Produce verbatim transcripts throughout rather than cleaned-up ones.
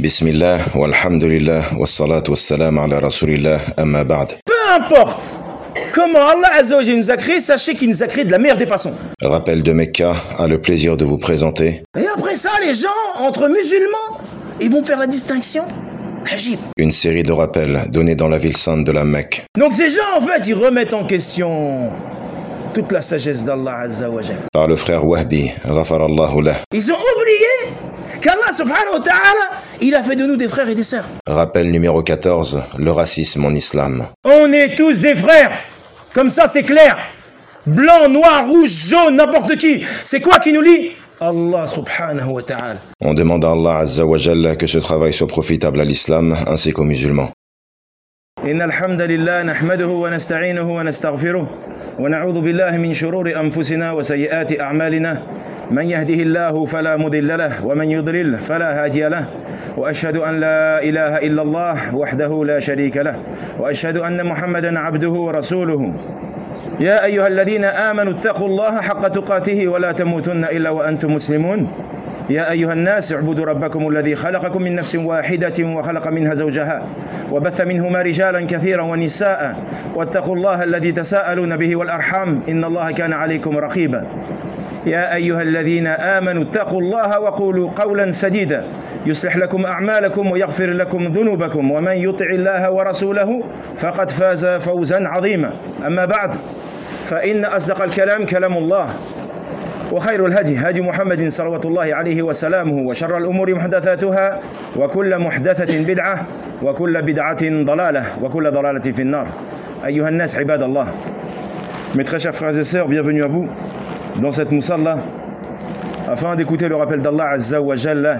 Bismillah, walhamdulillah, wassalat wassalam ala rasulillah, amma ba'd. Peu importe comment Allah Azza wa Jalla nous a créé, sachez qu'il nous a créé de la meilleure des façons. Rappel de Mecca a le plaisir de vous présenter. Et après ça, les gens, entre musulmans, ils vont faire la distinction. Ajib. Une série de rappels donnés dans la ville sainte de la Mecque. Donc ces gens, en fait, ils remettent en question toute la sagesse d'Allah Azza wa Jalla. Par le frère Wahbi, ghafarallahu lah. Ils ont oublié qu'Allah subhanahu wa ta'ala, il a fait de nous des frères et des sœurs. Rappel numéro quatorze, le racisme en islam. On est tous des frères. Comme ça, c'est clair. Blanc, noir, rouge, jaune, n'importe qui. C'est quoi qui nous lie? Allah subhanahu wa ta'ala. On demande à Allah Azza wa Jalla que ce travail soit profitable à l'islam ainsi qu'aux musulmans. Inna alhamdulillah nahmaduhu wa nasta'inuhu wa nastaghfiruh wa na'udhu billahi min shururi anfusina wa sayyiati a'malina. من يهده الله فلا مضل له ومن يضلل فلا هادي له وأشهد أن لا إله إلا الله وحده لا شريك له وأشهد أن محمدا عبده ورسوله يا أيها الذين آمنوا اتقوا الله حق تقاته ولا تموتن إلا وأنتم مسلمون يا أيها الناس اعبدوا ربكم الذي خلقكم من نفس واحدة وخلق منها زوجها وبث منهما رجالا كثيرا ونساء واتقوا الله الذي تساءلون به والأرحام إن الله كان عليكم رقيبا يا أيها الذين آمنوا اتقوا الله وقولوا قولا سديدا يصلح لكم أعمالكم ويغفر لكم ذنوبكم ومن يطع الله ورسوله فقد فاز فوزا عظيما أما بعد فإن أصدق الكلام كلام الله وخير الهدي هدي محمد صلوات الله عليه وسلامه وشر الأمور محدثاتها وكل محدثة بدعة وكل بدعة ضلالة وكل ضلالة في النار أيها الناس عباد الله. Mes très chers frères et sœurs, bienvenue à vous dans cette musalla afin d'écouter le rappel d'Allah Azza wa Jalla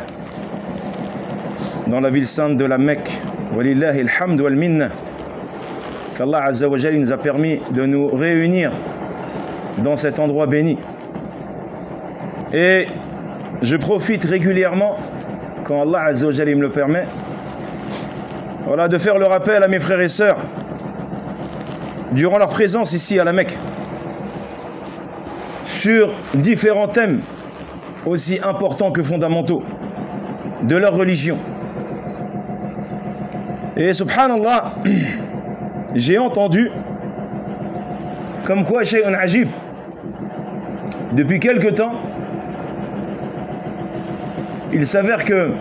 dans la ville sainte de la Mecque. Walillahi alhamd wal minna. Qu'Allah Azza wa Jalla nous a permis de nous réunir dans cet endroit béni. Et je profite régulièrement, quand Allah Azza wa Jalla me le permet, voilà, de faire le rappel à mes frères et sœurs durant leur présence ici à la Mecque sur différents thèmes aussi importants que fondamentaux de leur religion. Et subhanallah, j'ai entendu comme quoi shay'un ajib, depuis quelque temps, il s'avère que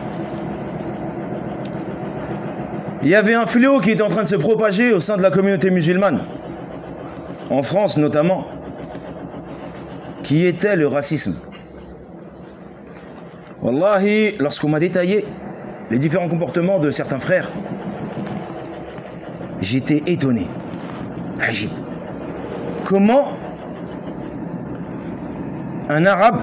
il y avait un fléau qui était en train de se propager au sein de la communauté musulmane, en France notamment, qui était le racisme. Wallahi, lorsqu'on m'a détaillé les différents comportements de certains frères, j'étais étonné. Ajib. Comment un arabe,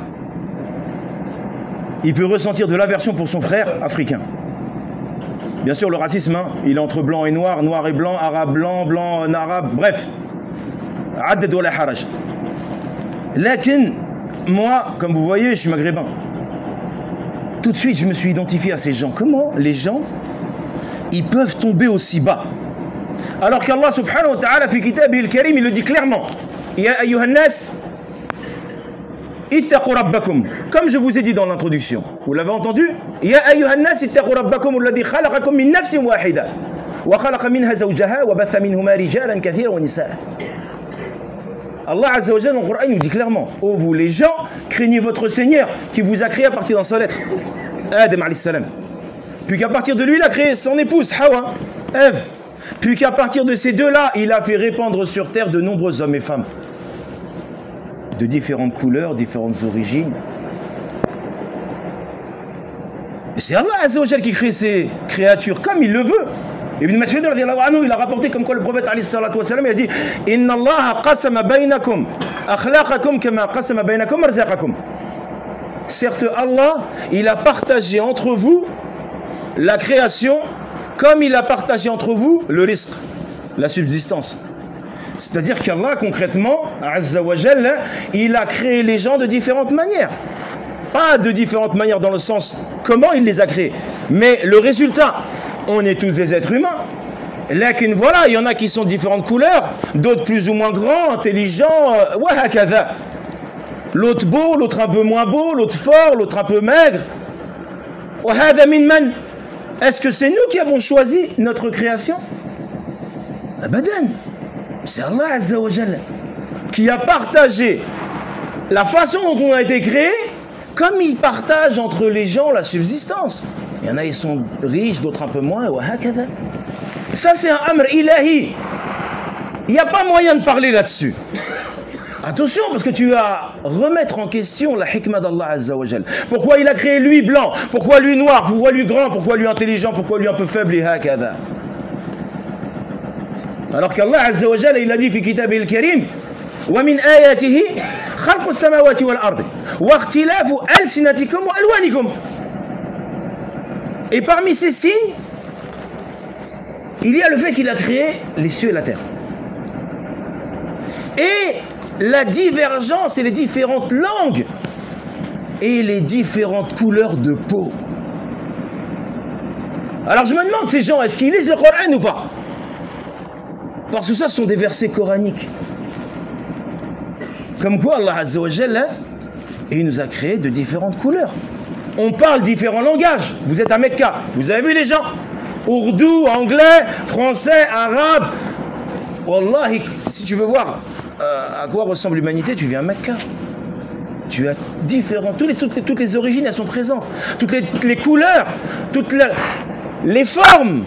il peut ressentir de l'aversion pour son frère africain? Bien sûr, le racisme, hein, il est entre blanc et noir, noir et blanc, arabe blanc, blanc arabe, bref. Addad wa la haraj. Lakin, moi, comme vous voyez, je suis maghrébin. Tout de suite, je me suis identifié à ces gens. Comment les gens, ils peuvent tomber aussi bas? Alors qu'Allah subhanahu wa ta'ala, fi kitabih al-karim, il le dit clairement. Ya ayyuhan nas, ittaqu rabbakum. Comme je vous ai dit dans l'introduction, vous l'avez entendu? Ya ayyuhan nas, ittaqu rabbakum alladhi khalaqakum min nafsin wahida wa khalaqa minha zawjaha wa batha minhuma rijalan kathiran wa nisaa. Allah Azza wa Jalla dans le Coran nous dit clairement: ô vous les gens, craignez votre Seigneur qui vous a créé à partir d'un seul être, Adam alayhi salam. Puis qu'à partir de lui, il a créé son épouse, Hawa, Ève. Puis qu'à partir de ces deux-là, il a fait répandre sur terre de nombreux hommes et femmes, de différentes couleurs, différentes origines. Et c'est Allah Azza wa Jalla qui crée ces créatures comme il le veut. Ibn Mas'ud radiyallahu anhu, il a rapporté comme quoi le prophète alayhi salatu wa salam, il a dit: Inna Allah qasama baynakum akhlaqakum kama qasama baynakum arzaqakum. Certes, Allah, il a partagé entre vous la création comme il a partagé entre vous le rizq, la subsistance. C'est-à-dire qu'Allah, concrètement, Azza wa Jalla, il a créé les gens de différentes manières. Pas de différentes manières dans le sens comment il les a créés, mais le résultat. On est tous des êtres humains. Là, voilà, il y en a qui sont de différentes couleurs, d'autres plus ou moins grands, intelligents, euh, l'autre beau, l'autre un peu moins beau, l'autre fort, l'autre un peu maigre. Est-ce que c'est nous qui avons choisi notre création? Abadan. C'est Allah Azza wa Jalla qui a partagé la façon dont on a été créé, comme il partage entre les gens la subsistance. Il y en a, ils sont riches, d'autres un peu moins. Ça, c'est un amr ilahi. Il n'y a pas moyen de parler là-dessus. Attention, parce que tu vas remettre en question la hikmah d'Allah Azza wa Jal. Pourquoi il a créé lui blanc? Pourquoi lui noir? Pourquoi lui grand? Pourquoi lui intelligent? Pourquoi lui un peu faible? Et hakada. Alors qu'Allah Azza wa Jal, il a dit في كتابه الكريم ومن آياته خلق السماوات والأرض واختلاف ألسنتكم وألوانكم. Et parmi ces signes, il y a le fait qu'il a créé les cieux et la terre. Et la divergence et les différentes langues et les différentes couleurs de peau. Alors je me demande, ces gens, est-ce qu'ils lisent le Coran ou pas? Parce que ça, ce sont des versets coraniques. Comme quoi Allah Azza wa Jalla, il nous a créé de différentes couleurs. On parle différents langages. Vous êtes à Mecca, vous avez vu les gens? Ourdou, anglais, français, arabe. Wallahi, si tu veux voir euh, à quoi ressemble l'humanité, tu viens à Mecca. Tu as différents, toutes les, toutes les, toutes les origines, elles sont présentes. Toutes les, toutes les couleurs, toutes les, les formes.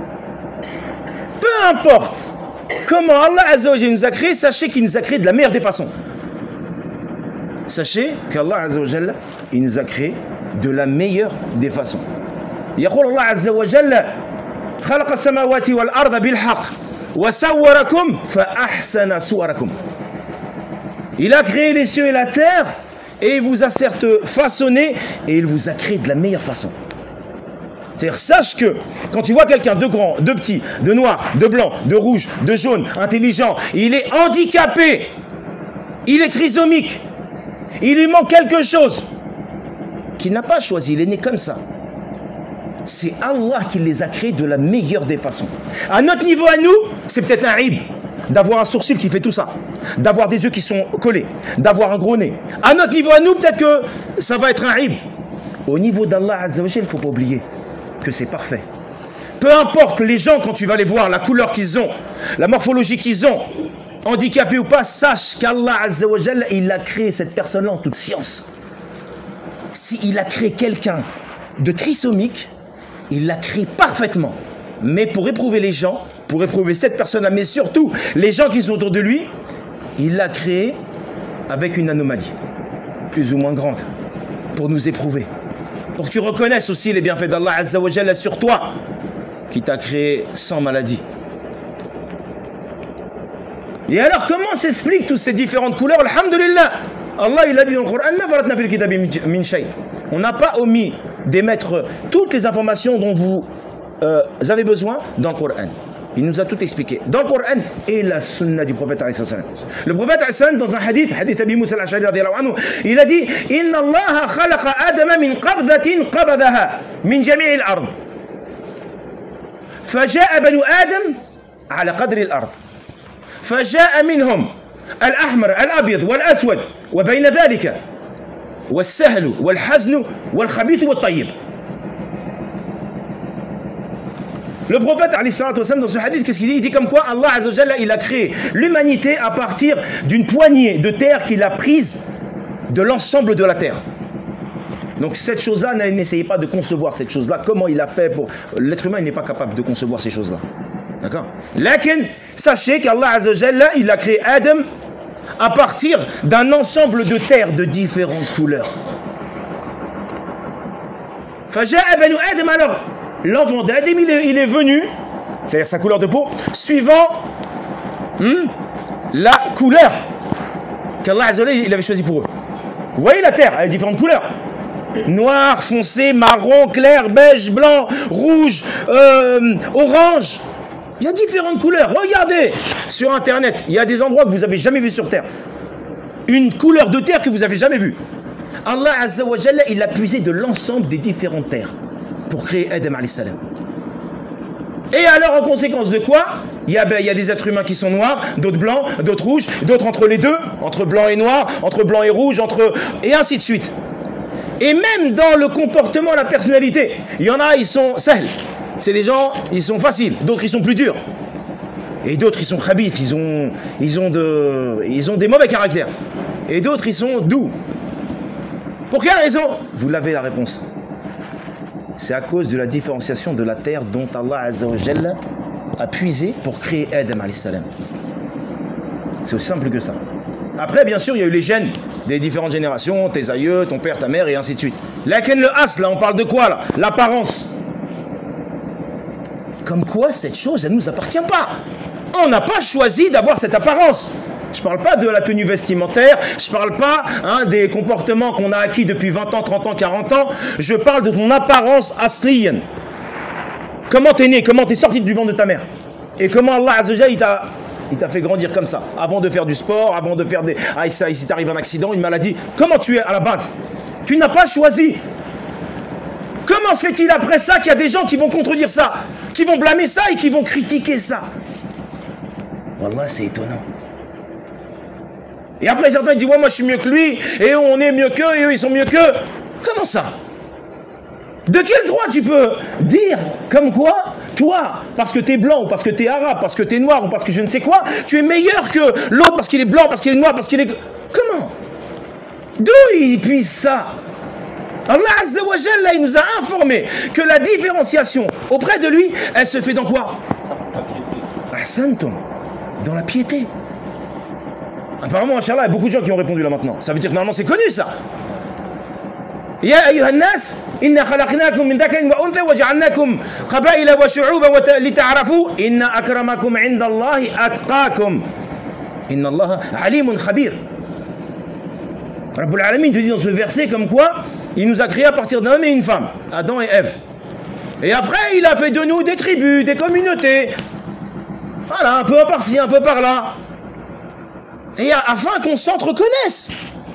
Peu importe comment Allah Azza wa Jalla nous a créé, sachez qu'il nous a créé de la meilleure des façons. Sachez qu'Allah Azza wa Jalla, il nous a créé de la meilleure des façons. يقول الله عز وجل خلق السماوات والأرض بالحق وصوركم فأحسن صوركم. Il a créé les cieux et la terre et il vous a certes façonné et il vous a créé de la meilleure façon. C'est-à-dire, sache que quand tu vois quelqu'un de grand, de petit, de noir, de blanc, de rouge, de jaune, intelligent, il est handicapé, il est trisomique, il lui manque quelque chose qu'il n'a pas choisi, il est né comme ça. C'est Allah qui les a créés de la meilleure des façons. À notre niveau, à nous, c'est peut-être un rib d'avoir un sourcil qui fait tout ça, d'avoir des yeux qui sont collés, d'avoir un gros nez. À notre niveau, à nous, peut-être que ça va être un rib. Au niveau d'Allah Azza wa Jal, il ne faut pas oublier que c'est parfait. Peu importe les gens, quand tu vas les voir, la couleur qu'ils ont, la morphologie qu'ils ont, handicapés ou pas, sache qu'Allah Azza wa Jal, il a créé cette personne-là en toute science. S'il a créé quelqu'un de trisomique, il l'a créé parfaitement. Mais pour éprouver les gens, pour éprouver cette personne-là, mais surtout les gens qui sont autour de lui, il l'a créé avec une anomalie, plus ou moins grande, pour nous éprouver. Pour que tu reconnaisses aussi les bienfaits d'Allah Azza wa Jalla sur toi, qui t'a créé sans maladie. Et alors, comment s'expliquent toutes ces différentes couleurs? Alhamdulillah, Allah il a dit dans le Coran, on n'a pas omis d'émettre toutes les informations dont vous euh, avez besoin dans le Coran. Il nous a tout expliqué dans le Coran et la sunna du prophète alayhi salam. Le prophète alayhi salam, dans un hadith, hadith Abi Moussa al-Ash'ari radiyallahu anhu, il a dit inna Allah khalaqa Adama min qabdatin qabadaha min jami' al-ard. فجاء بنو آدم على قدر الأرض فجاء منهم الأحمر الأبيض والأسود وبين ذلك والسهل والحزن والخبيث والطيب. Le prophète alayhi salatu wassalam, dans ce hadith, qu'est-ce qu'il dit? Il dit comme quoi Allah Azza wa Jalla, il a créé l'humanité à partir d'une poignée de terre qu'il a prise de l'ensemble de la terre. Donc cette chose-là, n'essayez pas de concevoir cette chose-là. Comment il a fait pour... L'être humain, il n'est pas capable de concevoir ces choses-là. D'accord? Lakin, sachez qu'Allah Azza wa Jalla, il a créé Adam à partir d'un ensemble de terres de différentes couleurs. Faja'a banu Adam, alors, l'enfant d'Adam, il est, il est venu, c'est-à-dire sa couleur de peau, suivant hmm, la couleur qu'Allah Azza wa Jalla, il avait choisi pour eux. Vous voyez la terre, elle a différentes couleurs. Noir, foncé, marron, clair, beige, blanc, rouge, euh, orange. Il y a différentes couleurs. Regardez sur Internet, il y a des endroits que vous n'avez jamais vus sur Terre. Une couleur de terre que vous n'avez jamais vue. Allah Azza wa Jalla, il a puisé de l'ensemble des différentes terres pour créer Adam alayhi salam. Et alors, en conséquence de quoi, il y, a, ben, il y a des êtres humains qui sont noirs, d'autres blancs, d'autres rouges, d'autres entre les deux, entre blanc et noir, entre blanc et rouge, entre... et ainsi de suite. Et même dans le comportement, la personnalité, il y en a, ils sont sahl. C'est des gens, ils sont faciles. D'autres, ils sont plus durs. Et d'autres, ils sont khabith. Ils ont, ils ont, de, ils ont des mauvais caractères. Et d'autres, ils sont doux. Pour quelle raison? Vous l'avez la réponse. C'est à cause de la différenciation de la terre dont Allah Azza wa Jalla a puisé pour créer Adam alayhi salam. C'est aussi simple que ça. Après, bien sûr, il y a eu les gènes des différentes générations, tes aïeux, ton père, ta mère, et ainsi de suite. Là, le as, là, on parle de quoi, là? L'apparence. Comme quoi, cette chose, elle ne nous appartient pas. On n'a pas choisi d'avoir cette apparence. Je ne parle pas de la tenue vestimentaire, je ne parle pas hein, des comportements qu'on a acquis depuis vingt ans, trente ans, quarante ans. Je parle de ton apparence aslienne. Comment tu es né, comment tu es sorti du ventre de ta mère. Et comment Allah Azza wa Jalla, il t'a... Il t'a fait grandir comme ça, avant de faire du sport, avant de faire des... Ah, ça, si t'arrive un accident, une maladie, comment tu es à la base? Tu n'as pas choisi. Comment se fait-il après ça qu'il y a des gens qui vont contredire ça, qui vont blâmer ça et qui vont critiquer ça? Wallah, c'est étonnant. Et après, certains disent, ouais, moi je suis mieux que lui, et on est mieux qu'eux, et eux ils sont mieux qu'eux. Comment ça? De quel droit tu peux dire comme quoi, toi, parce que tu es blanc, ou parce que tu es arabe, parce que tu es noir, ou parce que je ne sais quoi, tu es meilleur que l'autre parce qu'il est blanc, parce qu'il est noir, parce qu'il est... Comment? D'où il puise ça? Allah Azza wa Jalla, il nous a informé que la différenciation auprès de lui, elle se fait dans quoi? Ahsantum, dans la piété. Apparemment, Inch'Allah, il y a beaucoup de gens qui ont répondu là maintenant. Ça veut dire que normalement c'est connu ça. يا أيها الناس إنا خلقناكم من ذكر وأنثى وجعلناكم قبائل وشعوبا لتعرفوا إن أكرمكم عند الله أتقاكم إن الله عليم خبير. Rabbul Alamin te dit dans ce verset comme quoi il nous a créé à partir d'un homme et une femme, Adam et Ève. Et après il a fait de nous des tribus, des communautés. Voilà, un peu par-ci, un peu par-là. Et afin qu'on s'entreconnaisse.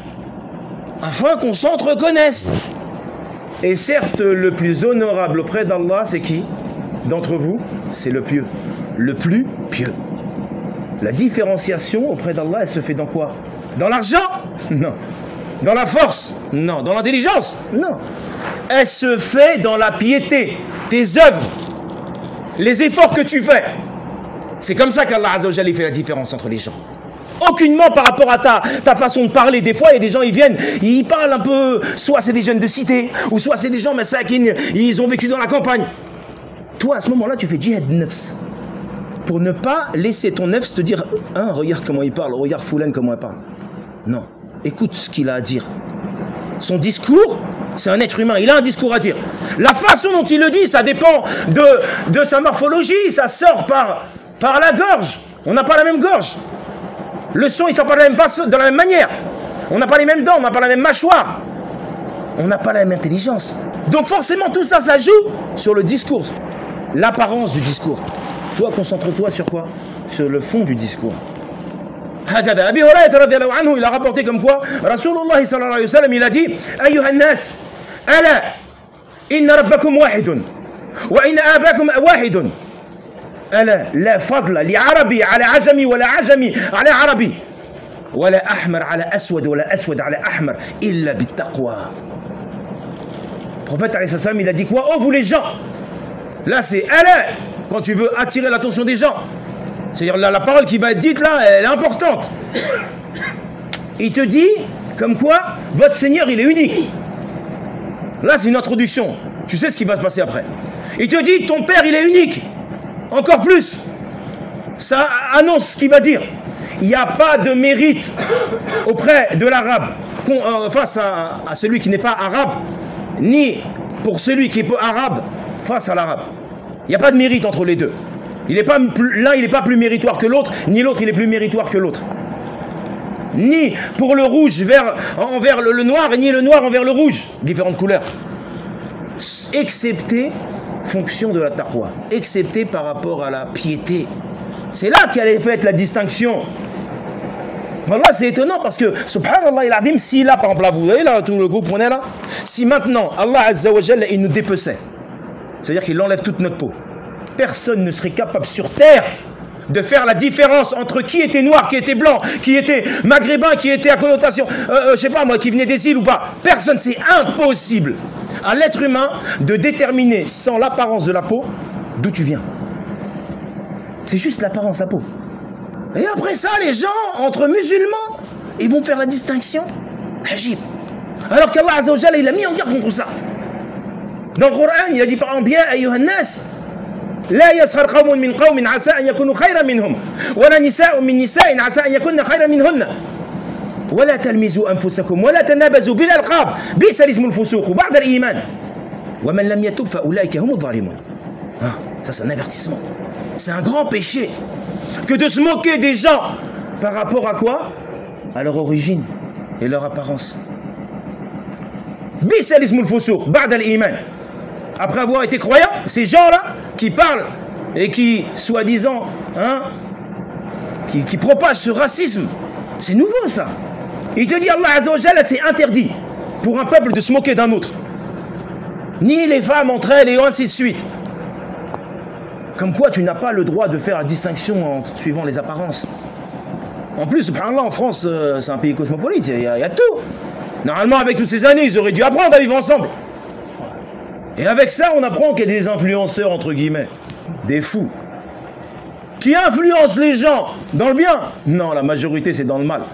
Afin qu'on s'entreconnaisse. Et certes, le plus honorable auprès d'Allah, c'est qui? D'entre vous, c'est le pieux. Le plus pieux. La différenciation auprès d'Allah, elle se fait dans quoi? Dans l'argent? Non. Dans la force? Non. Dans l'intelligence? Non. Elle se fait dans la piété. Tes œuvres. Les efforts que tu fais. C'est comme ça qu'Allah Azza wa Jalla fait la différence entre les gens. Aucunement par rapport à ta, ta façon de parler. Des fois, il y a des gens, ils viennent, ils parlent un peu, soit c'est des jeunes de cité, ou soit c'est des gens, mais ça, qui, ils ont vécu dans la campagne. Toi, à ce moment-là, tu fais djihad nafs. Pour ne pas laisser ton nafs te dire, hein, regarde comment il parle, regarde Foulan comment il parle. Non, écoute ce qu'il a à dire. Son discours, c'est un être humain, il a un discours à dire. La façon dont il le dit, ça dépend de, de sa morphologie, ça sort par, par la gorge. On n'a pas la même gorge. Le son, il sort pas de la même façon, de la même manière. On n'a pas les mêmes dents, on n'a pas la même mâchoire. On n'a pas la même intelligence. Donc forcément, tout ça, ça joue sur le discours. L'apparence du discours. Toi, concentre-toi sur quoi? Sur le fond du discours. Hakada. Abi Hurayrata radiyallahu anhu, il a rapporté comme quoi Rasulullah sallallahu alayhi wa sallam, il a dit Ayyuhan nas, ala, inna rabbakum wahidun, wa inna abakum wahidun. ألا لا فضل لعربي على عجمي ولا عجمي على عربي ولا أحمر على أسود ولا أسود على أحمر إلا بالتقوى. Le prophète alayhi salam, il a dit quoi? Oh vous les gens. Là c'est ala, quand tu veux attirer l'attention des gens. C'est-à-dire la, la parole qui va être dite là, elle est importante. Il te dit comme quoi votre Seigneur il est unique. Là c'est une introduction. Tu sais ce qui va se passer après. Il te dit ton père il est unique. Encore plus, ça annonce ce qu'il va dire. Il n'y a pas de mérite auprès de l'arabe euh, face à, à celui qui n'est pas arabe, ni pour celui qui est arabe face à l'arabe. Il n'y a pas de mérite entre les deux. L'un, il n'est pas plus méritoire que l'autre, ni l'autre, il est plus méritoire que l'autre. Ni pour le rouge vers, envers le, le noir, ni le noir envers le rouge. Différentes couleurs. Excepté fonction de la taqwa, excepté par rapport à la piété. C'est là qu'elle est faite la distinction. Voilà, c'est étonnant parce que, subhanallah, il azim, si là, par exemple, là, vous voyez là, tout le groupe, on est là, si maintenant, Allah Azza wa Jalla, il nous dépeçait, c'est-à-dire qu'il enlève toute notre peau, personne ne serait capable sur terre de faire la différence entre qui était noir, qui était blanc, qui était maghrébin, qui était à connotation, euh, euh, je sais pas moi, qui venait des îles ou pas. Personne, c'est impossible à l'être humain de déterminer sans l'apparence de la peau d'où tu viens. C'est juste l'apparence de la peau. Et après ça, les gens, entre musulmans, ils vont faire la distinction. Ajib. Alors qu'Allah Azza wa Jalla, il a mis en garde contre ça. Dans le Coran, il a dit par exemple, bien, ayyuhan nas, la yaskhar qawmun min qawmin asa an yakunu khayran minhum, wa la nisa'un min nisa'in asa an yakunna khayran minhunna. ولا تلمزوا أنفسكم ولا تنابزوا بالألقاب بئس الاسم الفسوق بعد الإيمان ومن لم يتب فأولئك هم الظالمون. Ah, ça c'est un avertissement. C'est un grand péché que de se moquer des gens par rapport à quoi? À leur origine et leur apparence. بئس الاسم الفسوق بعد الإيمان. Après avoir été croyants, ces gens-là qui parlent et qui, soi-disant, hein, qui, qui propagent ce racisme, c'est nouveau ça. Il te dit, Allah Azza wa Jalla, c'est interdit pour un peuple de se moquer d'un autre. Ni les femmes entre elles et ainsi de suite. Comme quoi tu n'as pas le droit de faire la distinction en suivant les apparences. En plus, subhanallah, en France, euh, c'est un pays cosmopolite, il y, a, il y a tout. Normalement, avec toutes ces années, ils auraient dû apprendre à vivre ensemble. Et avec ça, on apprend qu'il y a des influenceurs, entre guillemets, des fous, qui influencent les gens dans le bien. Non, la majorité, c'est dans le mal.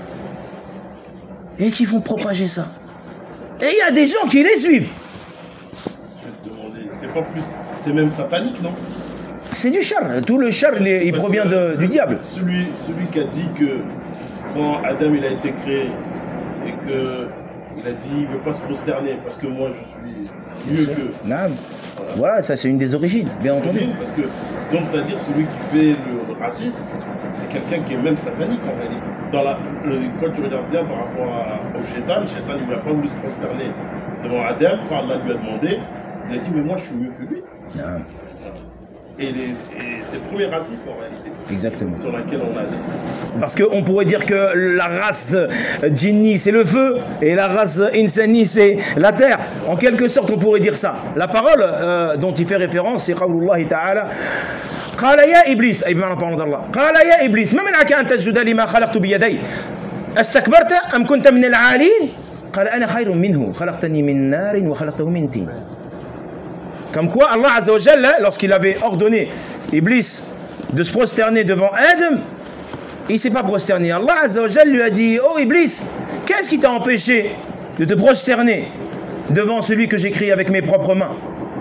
Et qui vont propager ça. Et il y a des gens qui les suivent. Je vais te demander, c'est pas plus, c'est même satanique, non? C'est du char. Tout le char, il, il provient de, du diable. Celui, celui qui a dit que quand Adam il a été créé et que il a dit il ne veut pas se prosterner parce que moi je suis mieux que. Non. Voilà. Voilà, ça c'est une des origines, bien entendu. Parce que donc c'est-à-dire celui qui fait le racisme, c'est quelqu'un qui est même satanique en réalité. Dans la, le, quand tu regardes bien par rapport à, au Shaitan, le Shaitan il n'a pas voulu se prosterner devant Adam quand Allah lui a demandé. Il a dit mais moi je suis mieux que lui. Non. Et, les, et c'est le premier racisme en réalité. Exactement. Sur laquelle on assiste. Parce qu'on pourrait dire que la race djinni c'est le feu et la race insani c'est la terre. En quelque sorte on pourrait dire ça. La parole euh, dont il fait référence c'est Qawlullah ta'ala قال يا إبليس أي بمعنى parole d'Allah قال يا إبليس ما منعك أن تسجد لما خلقت بيدي استكبرت أم كنت من العالين قال أنا خير منه خلقتني من نار وخلقته من طين. Comme quoi Allah Azza wa Jalla, lorsqu'il avait ordonné Iblis de se prosterner devant Adam, il ne s'est pas prosterné. Allah Azza wa Jalla lui a dit, oh Iblis, qu'est-ce qui t'a empêché de te prosterner devant celui que j'ai créé avec mes propres mains?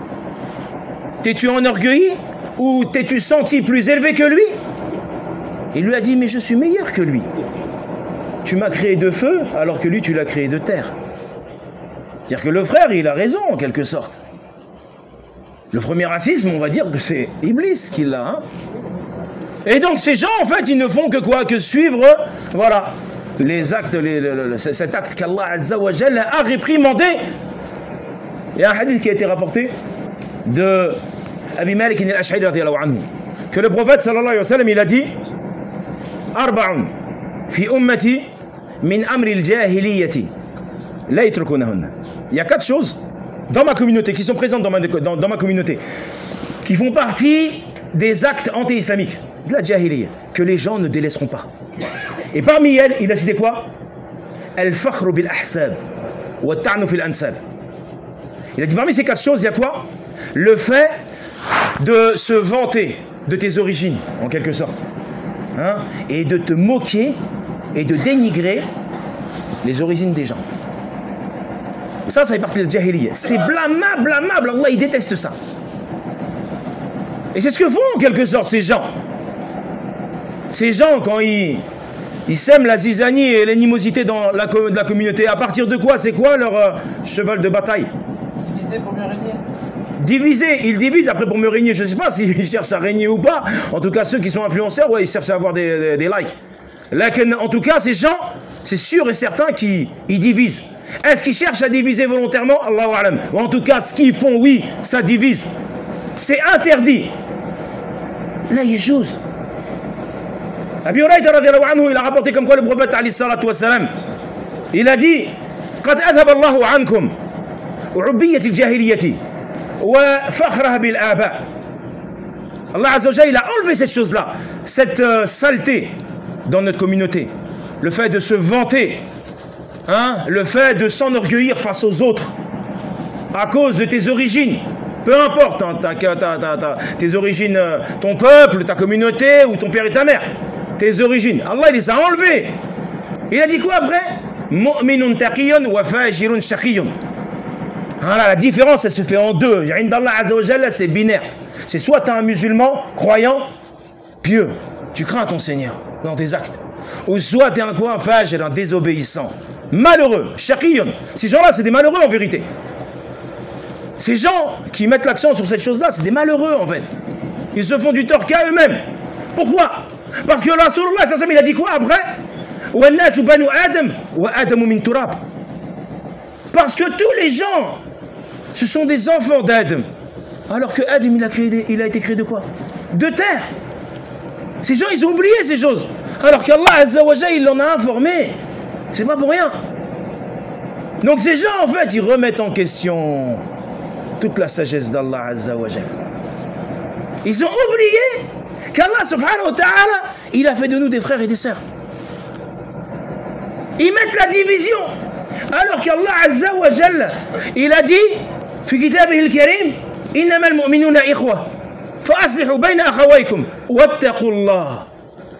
T'es-tu enorgueilli ou t'es-tu senti plus élevé que lui? Il lui a dit, mais je suis meilleur que lui. Tu m'as créé de feu alors que lui tu l'as créé de terre. C'est-à-dire que le frère il a raison en quelque sorte. Le premier racisme, on va dire que c'est Iblis qui l'a. Hein. Et donc ces gens, en fait, ils ne font que quoi? Que suivre, voilà, les actes, les, le, le, cet acte qu'Allah Azza wa Jalla a réprimandé. Il y a un hadith qui a été rapporté de Abi Malik al-Ash'ari radiyallahu anhu, que le prophète sallallahu alayhi wa sallam, il a dit Arba'un fi ummati min amri al-jahiliyyati la yatrukunahunna. Il y a quatre choses dans ma communauté, qui sont présentes dans ma, dans, dans ma communauté, qui font partie des actes anti-islamiques, de la jahiliya, que les gens ne délaisseront pas. Et parmi elles, il a cité quoi? Al-fakhru bil-ahsab, wa ta'nu fil-ansab. Il a dit parmi ces quatre choses, il y a quoi? Le fait de se vanter de tes origines, en quelque sorte, hein, et de te moquer et de dénigrer les origines des gens. Ça, ça fait partie de la jahiliya. C'est blâmable, blâmable. Allah, il déteste ça. Et c'est ce que font en quelque sorte ces gens. Ces gens, quand ils, ils sèment la zizanie et l'animosité dans la, de la communauté, à partir de quoi? C'est quoi leur euh, cheval de bataille? Diviser pour mieux régner. Diviser, ils divisent après pour mieux régner. Je ne sais pas s'ils cherchent à régner ou pas. En tout cas, ceux qui sont influenceurs, ouais, ils cherchent à avoir des, des, des likes. Là, en tout cas, ces gens, c'est sûr et certain qu'ils divisent. Est-ce qu'ils cherchent à diviser volontairement? Allahu a'lam. Ou en tout cas, ce qu'ils font, oui, ça divise. C'est interdit. Là, il y a chose. Abi Hurayra radiyallahu anhu, il a rapporté comme quoi le prophète alayhi salatu wa salam, il a dit قد أذهب الله عنكم عبية الجاهلية وفخرها بالآباء. Allah Azza wa Jalla, il a enlevé cette chose-là, cette euh, saleté dans notre communauté, le fait de se vanter, hein, le fait de s'enorgueillir face aux autres, à cause de tes origines, peu importe hein, ta, ta, ta, ta, tes origines, ton peuple, ta communauté ou ton père et ta mère, tes origines, Allah il les a enlevées. Il a dit quoi après? Mu'minun taqiyun wa fajirun shaqiyun. Voilà, la différence elle se fait en deux. Indallah Azza wa Jalla, c'est binaire. C'est soit tu es un musulman croyant, pieux, tu crains ton Seigneur dans tes actes, ou soit tu es un quoi, un fajir, un désobéissant, malheureux, shaqiyun. Ces gens-là, c'est des malheureux en vérité. Ces gens qui mettent l'accent sur cette chose-là, c'est des malheureux en fait. Ils se font du tort qu'à eux-mêmes. Pourquoi? Parce que Rasulullah sallallahu alayhi wa sallam, il a dit quoi après? Parce que tous les gens, ce sont des enfants d'Adam. Alors que Adam, il a, créé des, il a été créé de quoi? De terre. Ces gens, ils ont oublié ces choses. Alors qu'Allah Azza wa Jalla, il l'en a informé. C'est pas pour rien. Donc ces gens, en fait, ils remettent en question toute la sagesse d'Allah Azza wa Jalla. Ils ont oublié qu'Allah subhanahu wa ta'ala, il a fait de nous des frères et des sœurs. Ils mettent la division. Alors qu'Allah Azza wa Jalla, il a dit, fi kitabihi al-karim, innama al-mu'minuna ikhwa, fa aslihu bayna akhawaykum, wattaqullah.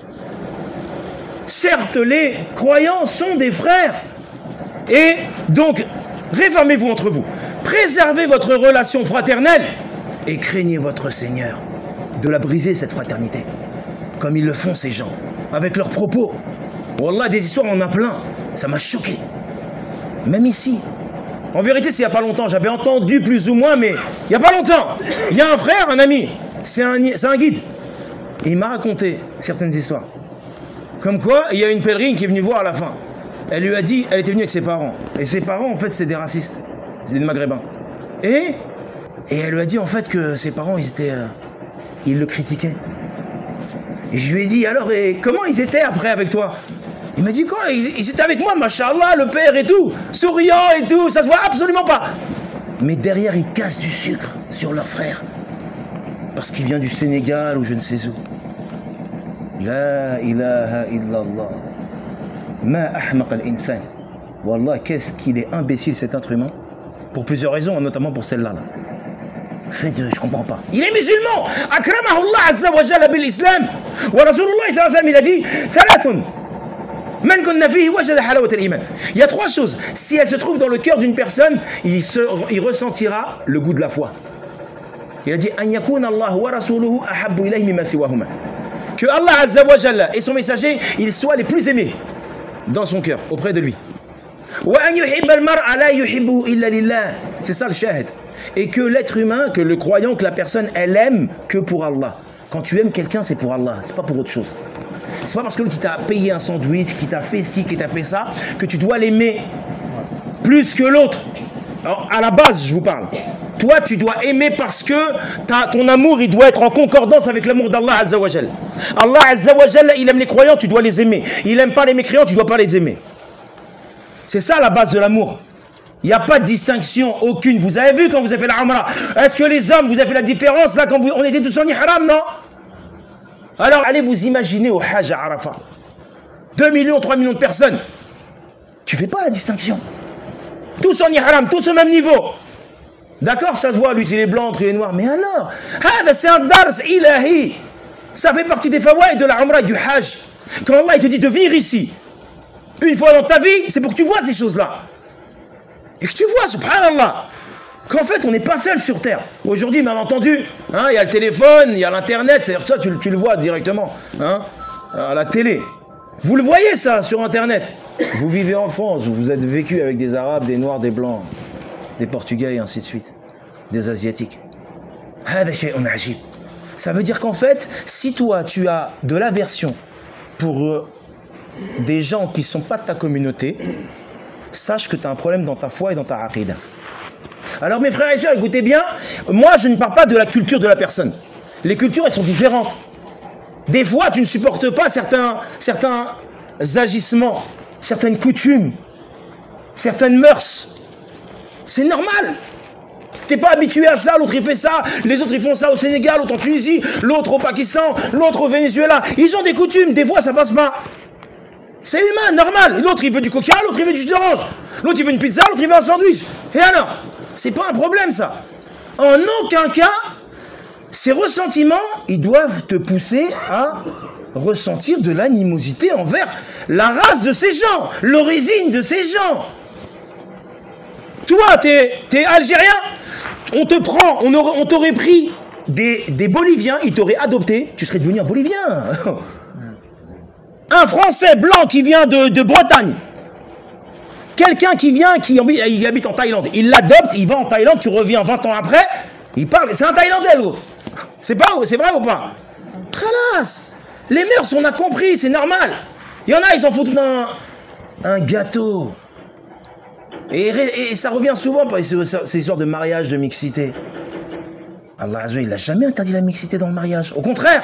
Certes, les croyants sont des frères. Et donc, réformez-vous entre vous. Préservez votre relation fraternelle et craignez votre Seigneur de la briser, cette fraternité. Comme ils le font ces gens, avec leurs propos. Wallah, des histoires, on en a plein. Ça m'a choqué. Même ici. En vérité, c'est il n'y a pas longtemps. J'avais entendu plus ou moins, mais il n'y a pas longtemps. Il y a un frère, un ami. C'est un, c'est un guide. Et il m'a raconté certaines histoires. Comme quoi, il y a une pèlerine qui est venue voir à la fin. Elle lui a dit, elle était venue avec ses parents. Et ses parents, en fait, c'est des racistes. C'est des maghrébins. Et, et elle lui a dit, en fait, que ses parents, ils étaient... Euh, ils le critiquaient. Et je lui ai dit, alors, et comment ils étaient après avec toi? Il m'a dit quoi? Ils, ils étaient avec moi, machallah, le père et tout, souriant et tout, ça se voit absolument pas. Mais derrière, ils cassent du sucre sur leur frère. Parce qu'il vient du Sénégal ou je ne sais où. La ilaha illallah. Ma ahmaq al-insan. Wallah, qu'est-ce qu'il est imbécile cet être humain. Pour plusieurs raisons, notamment pour celle-là. Là. Fait de, je comprends pas. Il est musulman. Akramahullah azza wa jalla bil islam. Wa Rasulullah sallallahu alayhi wa sallam, il a dit Thalathun. Man kunna fihi wajada halawat al-iman. Il y a trois choses. Si elles se trouvent dans le cœur d'une personne, il, se, il ressentira le goût de la foi. Il a dit An yakuna Allah wa rasuluhu ahabbu ilayhi mimma siwahuma. Que Allah azza wa jalla et son messager, ils soient les plus aimés dans son cœur, auprès de lui. C'est ça le shahid. Et que l'être humain, que le croyant, que la personne, elle aime que pour Allah. Quand tu aimes quelqu'un, c'est pour Allah, c'est pas pour autre chose. C'est pas parce que l'autre qui t'a payé un sandwich, qui t'a fait ci, qui t'a fait ça, que tu dois l'aimer plus que l'autre. Alors, à la base, je vous parle. Toi, tu dois aimer parce que ta, ton amour, il doit être en concordance avec l'amour d'Allah Azza wa Jalla. Allah Azza wa Jalla, il aime les croyants, tu dois les aimer. Il n'aime pas les mécréants, tu ne dois pas les aimer. C'est ça la base de l'amour. Il n'y a pas de distinction aucune. Vous avez vu quand vous avez fait la Umrah, est-ce que les hommes, vous avez fait la différence là quand vous, on était tous en ihram, non? Alors allez vous imaginer au Hajj à Arafat. deux millions, trois millions de personnes. Tu ne fais pas la distinction. Tous en ihram, tous au même niveau. D'accord, ça se voit, lui il est blanc, lui il est noir. Mais alors, c'est un dars ilahi. Ça fait partie des fawaïd de la Umrah et du Hajj. Quand Allah il te dit de venir ici, une fois dans ta vie, c'est pour que tu vois ces choses-là. Et que tu vois, subhanallah, qu'en fait, on n'est pas seul sur terre. Aujourd'hui, mal entendu, hein, il y a le téléphone, il y a l'internet, c'est-à-dire ça, tu, tu le vois directement, hein, à la télé. Vous le voyez ça sur internet. Vous vivez en France, vous êtes vécu avec des Arabes, des Noirs, des Blancs, des Portugais et ainsi de suite, des Asiatiques. Ça veut dire qu'en fait, si toi, tu as de l'aversion pour euh, des gens qui ne sont pas de ta communauté, sache que tu as un problème dans ta foi et dans ta aqida. Alors mes frères et sœurs, écoutez bien, moi je ne parle pas de la culture de la personne. Les cultures, elles sont différentes. Des fois, tu ne supportes pas certains, certains agissements, certaines coutumes, certaines mœurs. C'est normal. T'es pas habitué à ça, l'autre il fait ça, les autres ils font ça au Sénégal, l'autre en Tunisie, l'autre au Pakistan, l'autre au Venezuela. Ils ont des coutumes, des fois ça passe pas. C'est humain, normal. L'autre il veut du coca, l'autre il veut du jus d'orange. L'autre il veut une pizza, l'autre il veut un sandwich. Et alors, c'est pas un problème ça. En aucun cas, ces ressentiments, ils doivent te pousser à ressentir de l'animosité envers la race de ces gens, l'origine de ces gens. Toi, t'es, t'es algérien, on te prend, on, aurait, on t'aurait pris des, des Boliviens, ils t'auraient adopté, tu serais devenu un Bolivien. Un Français blanc qui vient de, de Bretagne, quelqu'un qui vient, qui il habite en Thaïlande, il l'adopte, il va en Thaïlande, tu reviens vingt ans après, il parle, c'est un Thaïlandais l'autre. C'est pas, c'est vrai ou pas? Khalas. Les mœurs, on a compris, c'est normal. Il y en a, ils en font tout un, un gâteau. Et, et ça revient souvent par ces, ces histoires de mariage, de mixité. Allah Azza, il n'a jamais interdit la mixité dans le mariage. Au contraire.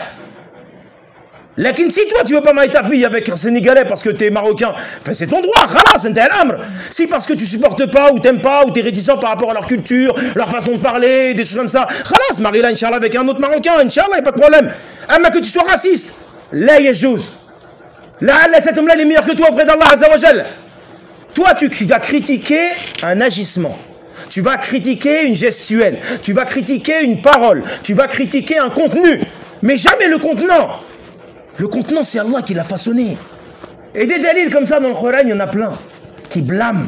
Lakin si toi tu veux pas marier ta fille avec un Sénégalais parce que t'es marocain, enfin, c'est ton droit, khalas, c'est un amr. Si parce que tu supportes pas ou t'aimes pas ou t'es réticent par rapport à leur culture, leur façon de parler, des choses comme ça, khalas, marie-la Inch'Allah avec un autre Marocain, Inch'Allah, y a pas de problème. Ah, mais que tu sois raciste, là yajouz. Là, là, cet homme-là il est meilleur que toi auprès d'Allah Azza wa Jal. Toi tu vas critiquer un agissement. Tu vas critiquer une gestuelle, tu vas critiquer une parole, tu vas critiquer un contenu, mais jamais le contenant. Le contenant, c'est Allah qui l'a façonné. Et des délits comme ça dans le Coran, il y en a plein qui blâment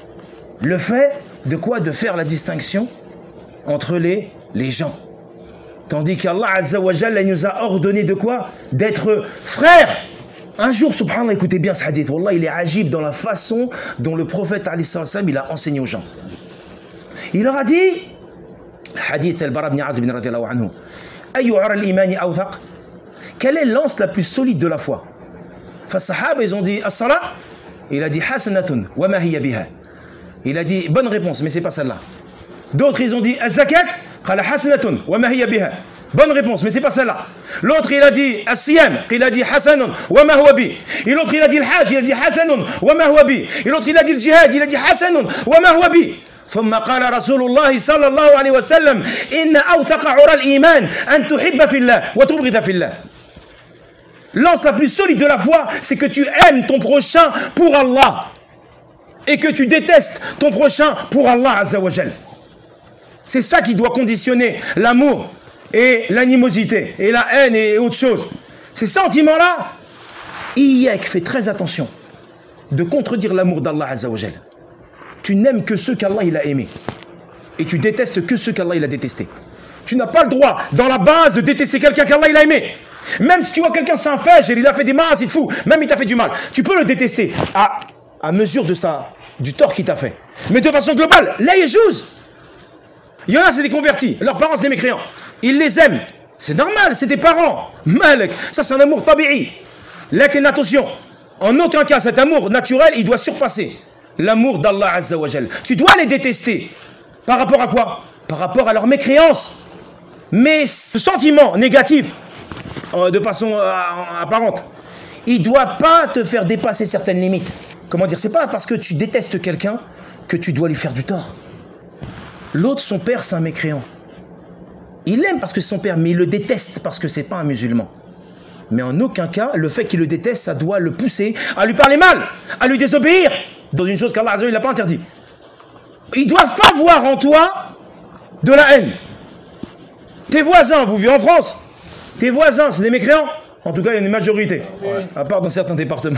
le fait de quoi? De faire la distinction entre les, les gens. Tandis qu'Allah Azza wa Jalla nous a ordonné de quoi? D'être frères. Un jour, subhanallah, écoutez bien ce hadith. Wallah, il est ajib dans la façon dont le prophète alayhi salam, il a enseigné aux gens. Il leur a dit, hadith al-Bara ibn Azib radiyallahu anhu, Ayu ara al-imani awthaq? Quelle est l'anse la plus solide de la foi? Les Sahaba, ils ont dit as-salat. Il a dit hasanatun wa ma hiya biha. Il a dit bonne réponse, mais c'est pas celle-là. D'autres, ils ont dit az-zakat. Qala hasanatun wa ma hiya biha. Bonne réponse, mais c'est pas celle-là. L'autre, il a dit as-siyam. Il a dit hasanun wa ma huwa bi. Et l'autre, il a dit al-hajj. Il a dit hasanun wa ma huwa bi. Et l'autre, il a dit al-jihad. Il a dit hasanun wa ma huwa bi. ثم قال رسول الله صلى الله عليه وسلم إن أوثق عرى الإيمان أن تحب في الله وتبغض في الله. L'anse la plus solide de la foi, c'est que tu aimes ton prochain pour Allah et que tu détestes ton prochain pour Allah Azza wa Jal. C'est ça qui doit conditionner l'amour et l'animosité et la haine et autre chose. Ces sentiments-là, Iyek, fais très attention de contredire l'amour d'Allah Azza wa Jal. Tu n'aimes que ceux qu'Allah il a aimés et tu détestes que ceux qu'Allah il a détestés. Tu n'as pas le droit dans la base de détester quelqu'un qu'Allah il a aimé. Même si tu vois quelqu'un s'en fait, il a fait des maas, il te fout, même il t'a fait du mal, tu peux le détester à, à mesure de ça, du tort qu'il t'a fait. Mais de façon globale, là il joue. Il y en a, c'est des convertis, leurs parents c'est des mécréants, ils les aiment, c'est normal, c'est des parents. Malek, ça c'est un amour tabi'i. Lakin attention, en aucun cas cet amour naturel il doit surpasser l'amour d'Allah Azza wa Jal. Tu dois les détester. Par rapport à quoi? Par rapport à leur mécréance. Mais ce sentiment négatif, euh, de façon euh, apparente, il ne doit pas te faire dépasser certaines limites. Comment dire? C'est pas parce que tu détestes quelqu'un que tu dois lui faire du tort. L'autre, son père, c'est un mécréant. Il l'aime parce que c'est son père, mais il le déteste parce que c'est pas un musulman. Mais en aucun cas, le fait qu'il le déteste, ça doit le pousser à lui parler mal, à lui désobéir dans une chose qu'Allah Azza wa Jalla il n'a pas interdit. Ils ne doivent pas voir en toi de la haine. Tes voisins, vous vivez en France, tes voisins, c'est des mécréants. En tout cas, il y a une majorité, ouais. À part dans certains départements,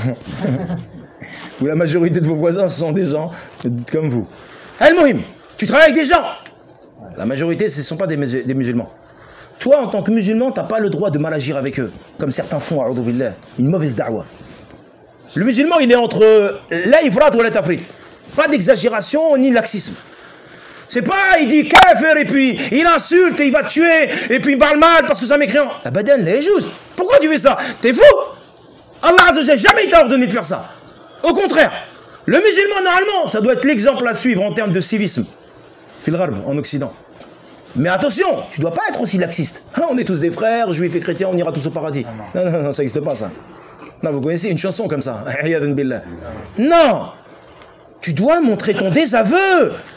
où la majorité de vos voisins sont des gens comme vous. Al-Muhim, tu travailles avec des gens. La majorité, ce ne sont pas des, mus- des musulmans. Toi, en tant que musulman, tu n'as pas le droit de mal agir avec eux, comme certains font, a'udhu billah, une mauvaise da'wa. Le musulman, il est entre l'aïfrat ou la tafrit. Pas d'exagération ni laxisme. C'est pas, il dit kafir et puis il insulte et il va tuer et puis il parle mal parce que c'est un mécréant. Abadan, les juste. Pourquoi tu fais ça? T'es fou? Allah Azza wa Jalla, jamais il t'a ordonné de faire ça. Au contraire, le musulman, normalement, ça doit être l'exemple à suivre en termes de civisme. Fil Gharb, en Occident. Mais attention, tu dois pas être aussi laxiste. Hein, on est tous des frères, juifs et chrétiens, on ira tous au paradis. Non, non, non, ça n'existe pas ça. Non, vous connaissez une chanson comme ça. Non, tu dois montrer ton désaveu.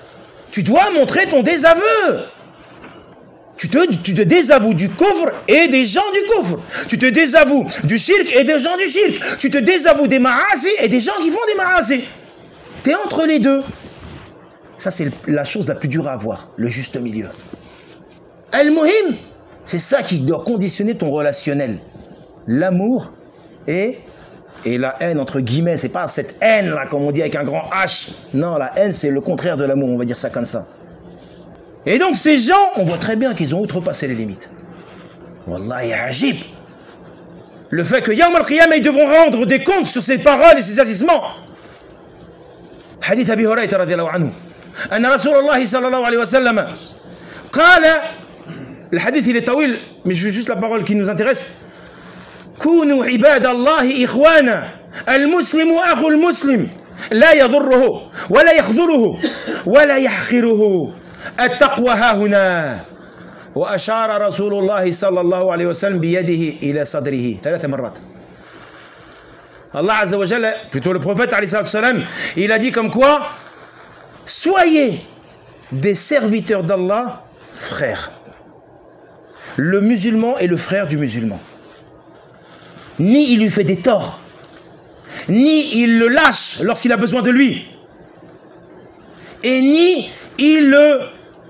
tu dois montrer ton désaveu. Tu te, tu te désavoues du coffre et des gens du coffre. Tu te désavoues du shirk et des gens du shirk. Tu te désavoues des ma'asi et des gens qui font des ma'asi. Tu es entre les deux. Ça, c'est la chose la plus dure à avoir, le juste milieu. Al-Muhim, c'est ça qui doit conditionner ton relationnel. L'amour et, et la haine, entre guillemets. C'est pas cette haine-là, comme on dit avec un grand H. Non, la haine, c'est le contraire de l'amour, on va dire ça comme ça. Et donc ces gens, on voit très bien qu'ils ont outrepassé les limites. Wallahi ajib. Le fait que Yawm al-Qiyamah, ils devront rendre des comptes sur ces paroles et ces agissements. Hadith Abi Hurayrata radiyallahu anhu. Anna Rasulullah sallallahu alayhi wa sallam. Qala, le hadith il est tawil, mais je veux juste la parole qui nous intéresse. Kunu ibadallahi ikhwana. Al-muslimu akhu al-muslim. La yadurruhu, wa la yakhduruhu, wa la yahqiruhu. التقوى ها هنا وأشار رسول الله صلى الله عليه وسلم بيده إلى صدره ثلاث مرات. Allah Azza wa Jalla, plutôt le prophète alayhi salam, il a dit comme quoi soyez des serviteurs d'Allah, frères. Le musulman est le frère du musulman. Ni il lui fait des torts, ni il le lâche lorsqu'il a besoin de lui, et ni il le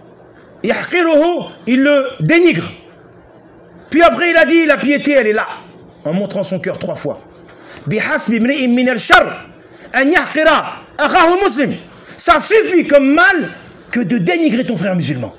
il le dénigre. Puis après il a dit la piété elle est là, en montrant son cœur trois fois. Ça suffit comme mal que de dénigrer ton frère musulman.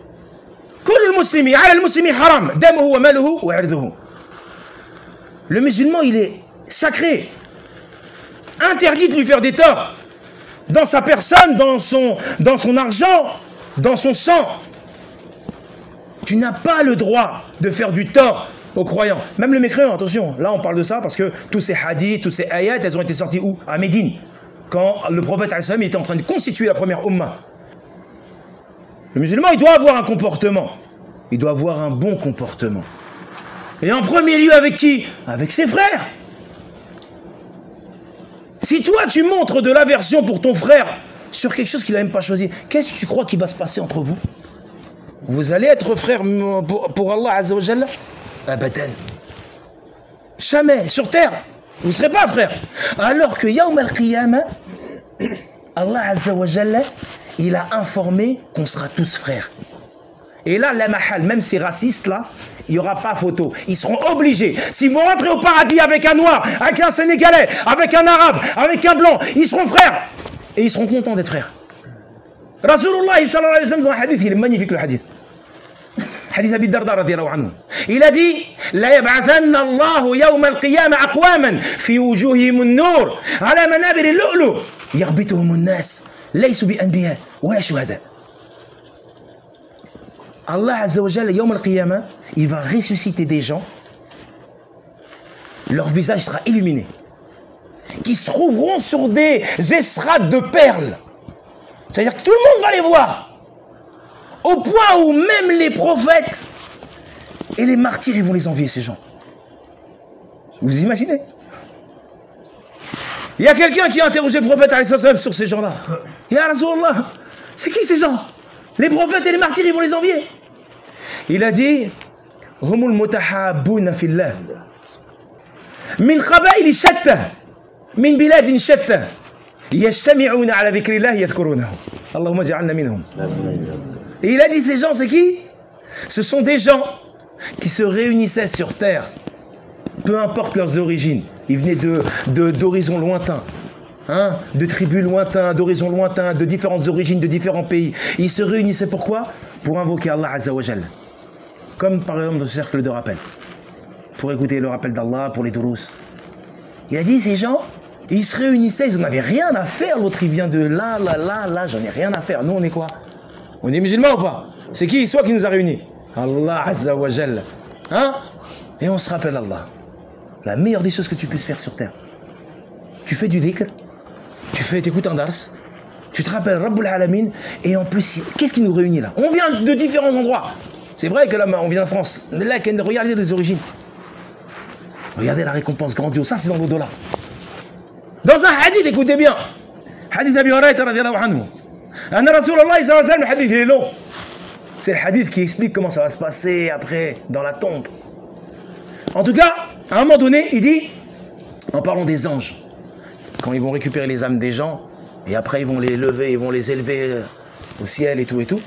Le musulman il est sacré, interdit de lui faire des torts dans sa personne, dans son, dans son argent, dans son sang. Tu n'as pas le droit de faire du tort aux croyants. Même le mécréant, attention, là on parle de ça parce que tous ces hadiths, tous ces ayats, elles ont été sortis où? À Médine, quand le prophète al-Salam était en train de constituer la première Ummah. Le musulman, il doit avoir un comportement. Il doit avoir un bon comportement. Et en premier lieu avec qui? Avec ses frères. Si toi tu montres de l'aversion pour ton frère sur quelque chose qu'il n'a même pas choisi, qu'est-ce que tu crois qu'il va se passer entre vous? Vous allez être frères pour, pour Allah Azza wa Jalla? Abadan. Jamais, sur terre, vous ne serez pas frères. Alors que Yawm al-Qiyamah, Allah Azza wa Jalla, il a informé qu'on sera tous frères. Et là, la mahal, même ces racistes là, il n'y aura pas photo. Ils seront obligés. Si vous rentrez au paradis avec un noir, avec un sénégalais, avec un arabe, avec un blanc, ils seront frères. Et ils seront contents d'être frères. Rasulullah sallallahu alayhi wa sallam, dans un hadith, il est magnifique le hadith. Hadith Abi Darda radiyallahu anhu. Il a dit La yab'athanna Allahu yawm al-qiyamah aqwaman fi wujuhihim an-nur ala manabir al-lu'lu yaghbituhum an-nas laysu bi anbiya wa la shuhada. Allah Azza wa Jalla, Yawm al-Qiyamah, il va ressusciter des gens, leur visage sera illuminé, qui se trouveront sur des estrades de perles. C'est-à-dire que tout le monde va les voir, au point où même les prophètes et les martyrs, ils vont les envier, ces gens. Vous imaginez? Il y a quelqu'un qui a interrogé le prophète alayhi salam sur ces gens-là. Ya Rasulallah, c'est qui ces gens? Les prophètes et les martyrs, ils vont les envier. Il a dit Humul mutahabuna fillah min qaba'il shatta min biladin shatta yajtami'una ala dhikrillah yadhkurunahu. Allahumma ja'alna minhum. Et il a dit ces gens, c'est qui? Ce sont des gens qui se réunissaient sur terre, peu importe leurs origines. Ils venaient de, de, d'horizons lointains. Hein, de tribus lointains, d'horizons lointains, de différentes origines, de différents pays. Ils se réunissaient pourquoi? Pour invoquer Allah Azza wa Jalla. Comme par exemple dans ce cercle de rappel. Pour écouter le rappel d'Allah, pour les durous. Il a dit, ces gens, ils se réunissaient, ils n'en avaient rien à faire. L'autre, il vient de là, là, là, là, j'en ai rien à faire. Nous, on est quoi? On est musulmans ou pas? C'est qui, soit qui nous a réunis? Allah Azza wa Jalla. Hein? Et on se rappelle Allah. La meilleure des choses que tu puisses faire sur terre. Tu fais du dhikr. Tu fais, t'écoutes un dars, tu te rappelles Rabbul Alamin, et en plus, qu'est-ce qui nous réunit là? On vient de différents endroits. C'est vrai que là, on vient de France. Là, regardez les origines. Regardez la récompense grandiose. Ça, c'est dans l'au-delà. Dans un hadith, écoutez bien. Hadith Abi Hurayrata radiyallahu anhu. Anna Rasulallah sallallahu alayhi wa sallam, le hadith il est long. C'est le hadith qui explique comment ça va se passer après, dans la tombe. En tout cas, à un moment donné, il dit, en parlant des anges, quand ils vont récupérer les âmes des gens, et après ils vont les lever, ils vont les élever au ciel et tout et tout,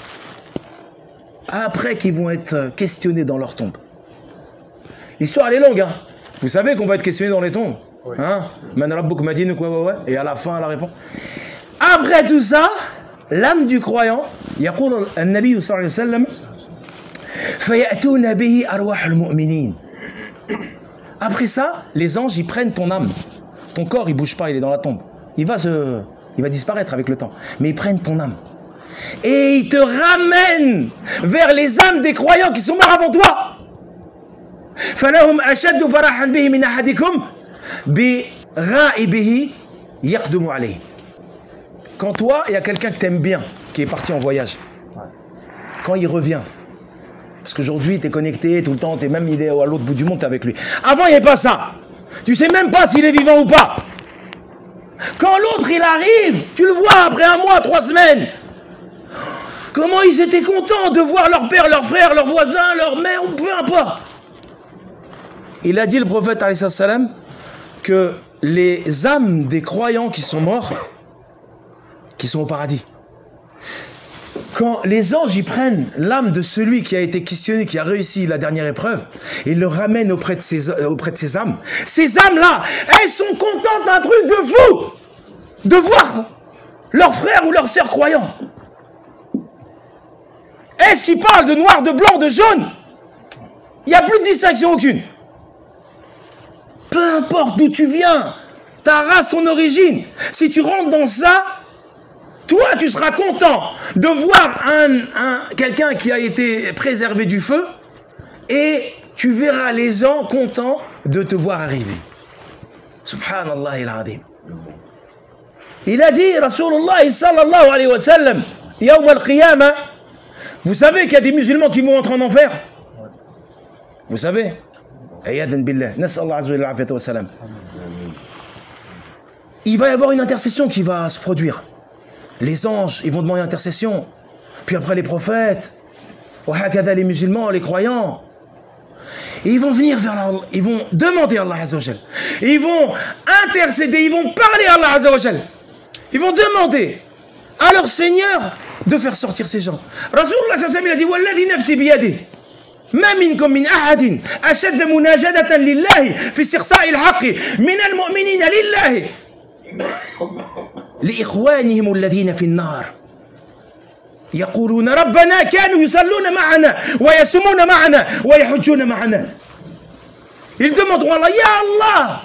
après qu'ils vont être questionnés dans leur tombe. L'histoire elle est longue, hein. Vous savez qu'on va être questionné dans les tombes, oui. Hein, Man Rabbouk Madine, quoi, ouais, ouais. Et à la fin, elle répond. Après tout ça, l'âme du croyant, يقول النبي صلى الله عليه وسلم فيأتون به أرواح المؤمنين. Après ça, les anges ils prennent ton âme. Ton corps il bouge pas, il est dans la tombe. Il va se, il va disparaître avec le temps. Mais ils prennent ton âme et ils te ramènent vers les âmes des croyants qui sont morts avant toi. فلهم أشد فرحا به من أحدكم بغائبه يقدم عليه. Quand toi, il y a quelqu'un que t'aimes bien, qui est parti en voyage, quand il revient, parce qu'aujourd'hui, tu es connecté tout le temps, tu es même il est à l'autre bout du monde, tu es avec lui. Avant, il n'y avait pas ça. Tu sais même pas s'il est vivant ou pas. Quand l'autre, il arrive, tu le vois après un mois, trois semaines. Comment ils étaient contents de voir leur père, leur frère, leur voisin, leur mère, ou peu importe. Il a dit, le prophète, alayhi salam, que les âmes des croyants qui sont morts, qui sont au paradis, quand les anges y prennent l'âme de celui qui a été questionné, qui a réussi la dernière épreuve, et le ramènent auprès de ces, auprès de ces âmes, ces âmes-là, elles sont contentes d'un truc de fou, de voir leur frère ou leur sœur croyant. Est-ce qu'ils parlent de noir, de blanc, de jaune? Il n'y a plus de distinction aucune. Peu importe d'où tu viens, ta race, ton origine, si tu rentres dans ça, toi, tu seras content de voir un, un, quelqu'un qui a été préservé du feu et tu verras les gens contents de te voir arriver. Subhanallah il-Azim. Il a dit, Rasulullah sallallahu alayhi wa sallam, Yawm al-Qiyamah, vous savez qu'il y a des musulmans qui vont rentrer en enfer? Vous savez? Ayadan billah. Nas'Allah azza wa jalla wa salam. Il va y avoir une intercession qui va se produire. Les anges, ils vont demander intercession. Puis après les prophètes, les musulmans, les croyants. Et ils vont venir vers Allah, ils vont demander à Allah Azza wa Jal. Ils vont intercéder, ils vont parler à Allah Azza wa Jal. Ils vont demander à leur Seigneur de faire sortir ces gens. Rasulullah sallallahu alayhi wa sallam, il a dit Walladhi nafsi biyadi. ما منكم من أحد أشد مناجدة لله في استقصاء الحق من المؤمنين لله لإخوانهم الذين في النار يقولون ربنا كانوا يصلون معنا ويصومون معنا ويحجون معنا. Ils demanderont à Allah, Ya Allah.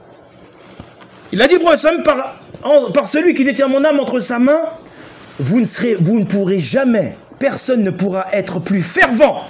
Il a dit par, par celui qui détient mon âme entre sa main, vous ne serez, vous ne pourrez jamais, personne ne pourra être plus fervent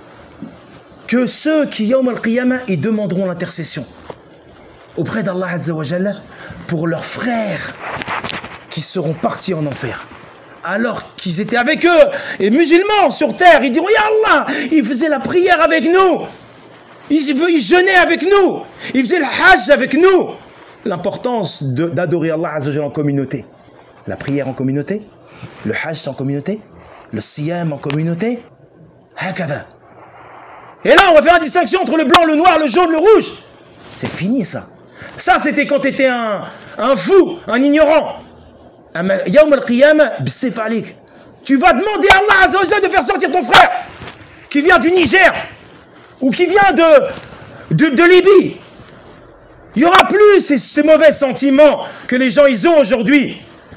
que ceux qui, Yawm al-Qiyamah, ils demanderont l'intercession auprès d'Allah Azza wa Jalla pour leurs frères qui seront partis en enfer. Alors qu'ils étaient avec eux, et musulmans sur terre, ils diront, Ya Allah, ils faisaient la prière avec nous, ils, ils jeûnaient avec nous, ils faisaient le hajj avec nous. L'importance d'adorer Allah Azza wa Jalla en communauté. La prière en communauté, le hajj en communauté, le siyam en communauté, hakada. Et là, on va faire une distinction entre le blanc, le noir, le jaune, le rouge. C'est fini, ça. Ça, c'était quand tu étais un, un fou, un ignorant. Yawm al-Qiyamah, b'sif alik. Tu vas demander à Allah Azza wa Jalla de faire sortir ton frère, qui vient du Niger, ou qui vient de, de, de Libye. Il n'y aura plus ces, ces mauvais sentiments que les gens ils ont aujourd'hui.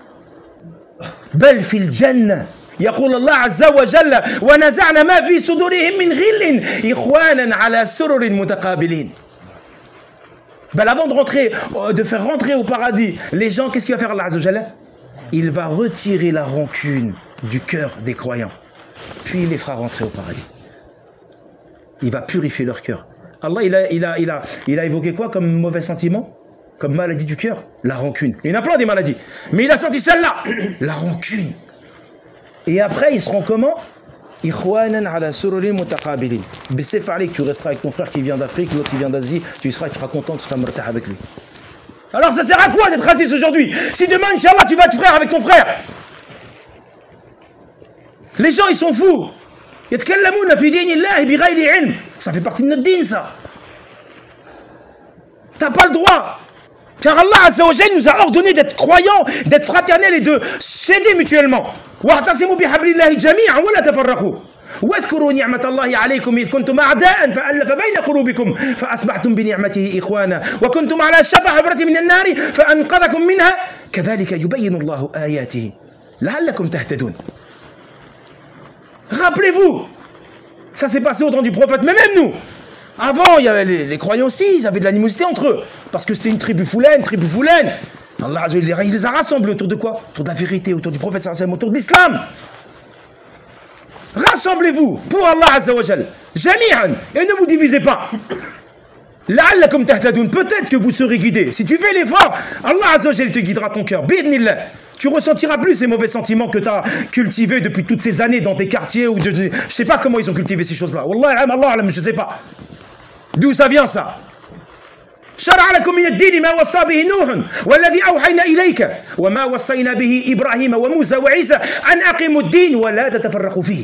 Bel fil jannah. يقول الله عز وجل ونزعنا ما في صدورهم من غل إخوانا على سرر متقابلين. Ben avant de rentrer, de faire rentrer au paradis les gens, qu'est-ce qu'il va faire Allah Azza wa Jalla? Il va retirer la rancune du cœur des croyants, puis il les fera rentrer au paradis. Il va purifier leur cœur. Allah il a, il a, il a, il a évoqué quoi comme mauvais sentiment, comme maladie du cœur? La rancune. Il y en a plein des maladies, mais il a senti celle-là, la rancune. Et après, ils seront comment? Ikhwanan ala sururin mutaqabilin. B'sif alik, tu resteras avec ton frère qui vient d'Afrique, l'autre qui vient d'Asie, tu seras, tu seras content, tu seras martah avec lui. Alors ça sert à quoi d'être raciste aujourd'hui? Si demain, Inch'Allah, tu vas être frère avec ton frère, Les gens, ils sont fous. يتكلمون في دين الله بغير علم. Ça fait partie de notre dîne, ça. T'as pas le droit. Car Allah Azza wa Jalla nous a ordonné d'être croyants, d'être fraternels et de s'aider mutuellement. واعتصموا بحبل الله جميعا ولا تفرقوا. واذكروا نعمة الله عليكم إذ كنتم أعداء فألف بين قلوبكم فأصبحتم بنعمته إخوانا وكنتم على شفا حفرة من النار فأنقذكم منها كذلك يبين الله آياته لعلكم تهتدون. Rappelez-vous, ça s'est passé au temps du prophète, mais même nous. Avant, il y avait les, les croyants aussi, ils avaient de l'animosité entre eux, parce que c'était une tribu foulaine, tribu foulaine. Allah il les a rassemblés autour de quoi? Autour de la vérité, autour du prophète, autour de l'islam. Rassemblez-vous pour Allah Azza wa Jal, jami'an, et ne vous divisez pas. La'allakum tahtadoun, peut-être que vous serez guidés. Si tu fais l'effort, Allah Azza wa Jal te guidera ton cœur. Bidnillah. Tu ressentiras plus ces mauvais sentiments que tu as cultivés depuis toutes ces années dans tes quartiers. Ou de, je ne sais pas comment ils ont cultivé ces choses-là. Wallah, Allah, je ne sais pas. D'où ça vient ça? شرع لكم من الدين ما وصى به نوح والذي أوحينا إليك وما وصينا به إبراهيم وموسى وعيسى أن أقيموا الدين ولا تتفرقوا فيه.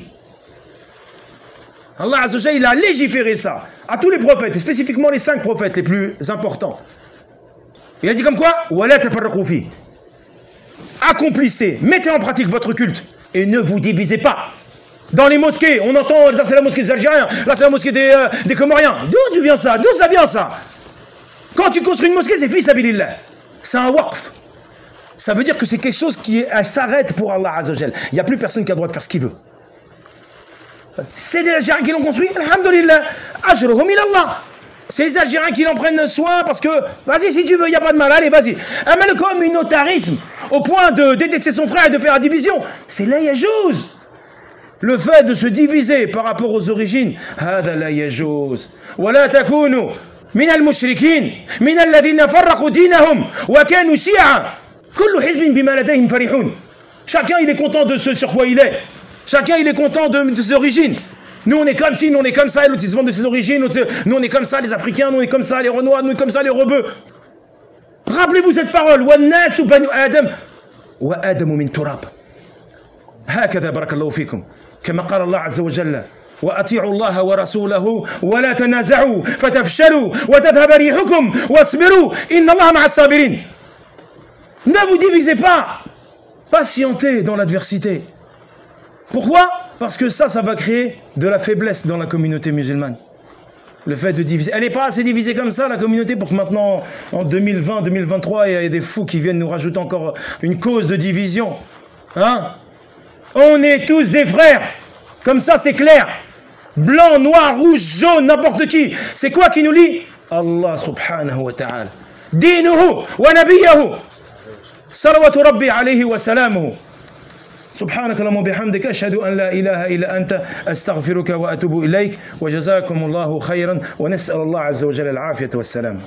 Allah Azza wa Jalla, il a légiféré ça à tous les prophètes, et spécifiquement les cinq prophètes les plus importants. Il a dit comme quoi? ولا تتفرقوا فيه. Accomplissez, mettez en pratique votre culte et ne vous divisez pas. Dans les mosquées, on entend, là c'est la mosquée des Algériens, là c'est la mosquée des, euh, des Comoriens. D'où tu viens ça? D'où ça vient ça? Quand tu construis une mosquée, c'est fi sabilillah. C'est un waqf. Ça veut dire que c'est quelque chose qui s'arrête pour Allah Azza wa Jal. Il n'y a plus personne qui a le droit de faire ce qu'il veut. C'est des Algériens qui l'ont construit, alhamdulillah. Ajruhum ilallah. C'est les Algériens qui en prennent soin parce que, vas-y si tu veux, il n'y a pas de mal, allez, vas-y. Mais le communautarisme, au point de détester son frère et de faire la division, c'est la yajouz. Le fait de se diviser par rapport aux origines, هذا لا يجوز. ولا تكونوا من المشركين من الذين فرقوا دينهم وكانوا شيعا كل حزب بما لديهم فرحون. Chacun il est content de ce sur quoi il est. Chacun il est content de, de ses origines. Nous on est comme ci, nous on est comme ça, l'autre ils se vendent de ses origines, nous on est comme ça les Africains, nous on est comme ça les Renois, nous on est comme ça les Rebeux. Rappelez-vous cette parole, وَالنَّاسُ بَنُو آدَمَ وَآدَمُ مِنْ تُرَابٍ. هكذا بارك الله فيكم كما قال الله عز وجل وأطيعوا الله ورسوله ولا تنازعوا فتفشلوا وتذهب ريحكم واصبروا إن الله مع الصابرين. Ne vous divisez pas, patientez dans l'adversité. Pourquoi? Parce que ça, ça va créer de la faiblesse dans la communauté musulmane. Le fait de diviser. Elle n'est pas assez divisée comme ça, la communauté, pour que maintenant, en deux mille vingt, deux mille vingt-trois, il y ait des fous qui viennent nous rajouter encore une cause de division. Hein? On est tous des frères. Comme ça, c'est clair. Blanc, noir, rouge, jaune, n'importe qui. C'est quoi qui nous lie? Allah subhanahu wa ta'ala. Dinuhu wa nabiyahu. Salawatu rabbi alayhi wa salamuhu. سبحانك اللهم وبحمدك أشهد أن لا إله إلا أنت أستغفرك وأتوب إليك وجزاكم الله خيرا ونسأل الله عز وجل العافية والسلام.